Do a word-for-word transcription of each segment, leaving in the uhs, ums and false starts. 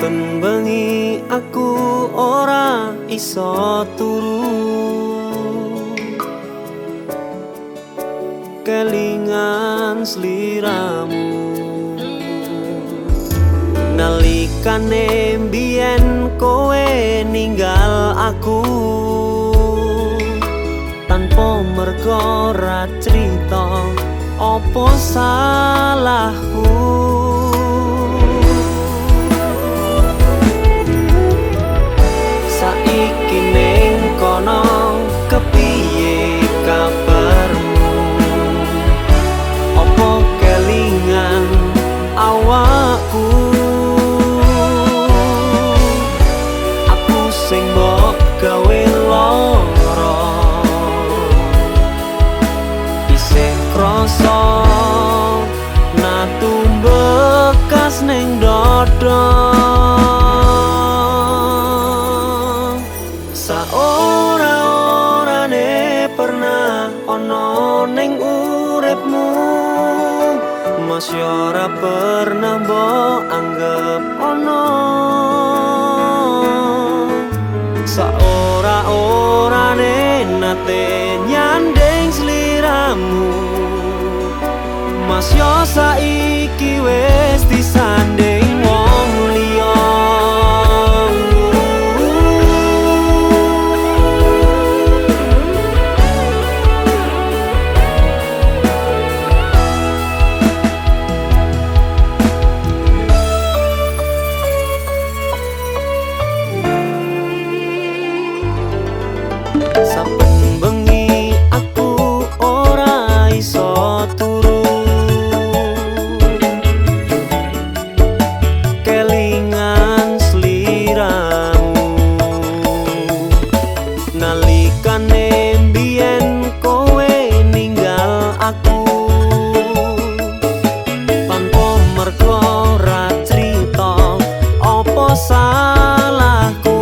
Saben bengi aku ora iso turu, kelingan sliramu. Nalikane mbiyen kowe ninggal aku, tanpa merga ra crita opo salahku. Saiki ning kono kepiye kabarmu? Opo kelingan awakku? Aku sing mbok gawe lara, isih krasa natu bekas ning dada. Saora-orane pernah ono ning uripmu, masih ora pernah mbok anggap ono. Saora-orane nate nyanding sliramu, mas yo saiki wis disanding wong liya. Saben bengi aku ora iso turu, kelingan sliramu. Nalikane mbiyen kowe ninggal aku, tanpa merga ra crita opo salahku.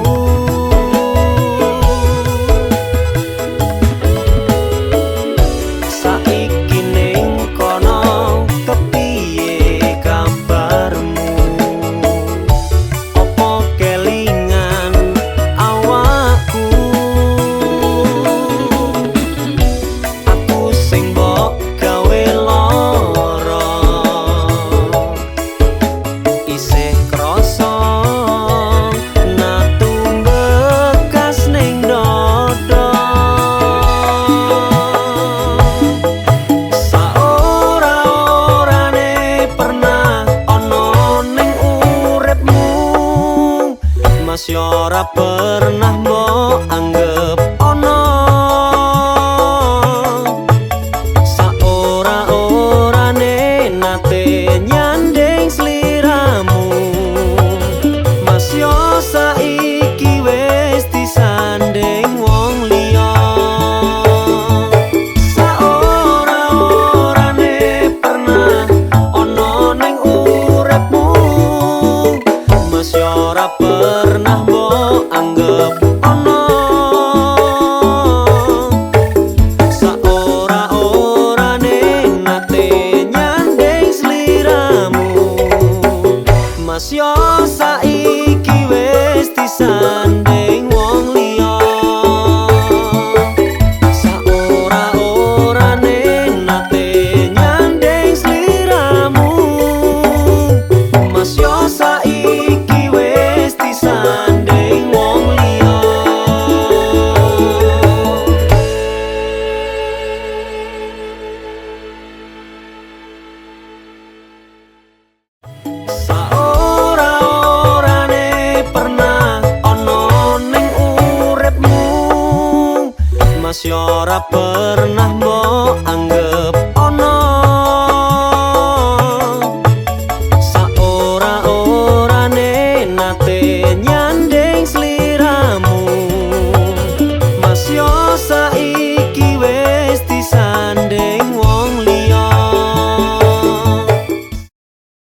Masih ora pernah mbok anggap ono. Saora-orane nate nyanding sliramu, mas yo saiki wis disanding wong liya. Saora-orane pernah ono ning uripmu, mas yo ora pernah mbok anggap ono. Saora-orane nate nyanding sliramu, mas yo saiki wis disanding wong liya. Saora-orane nate nyanding sliramu, mas yo saiki wis disanding wong liya. Saora-orane pernah ono ning uripmu, mas yo ora pernah mbok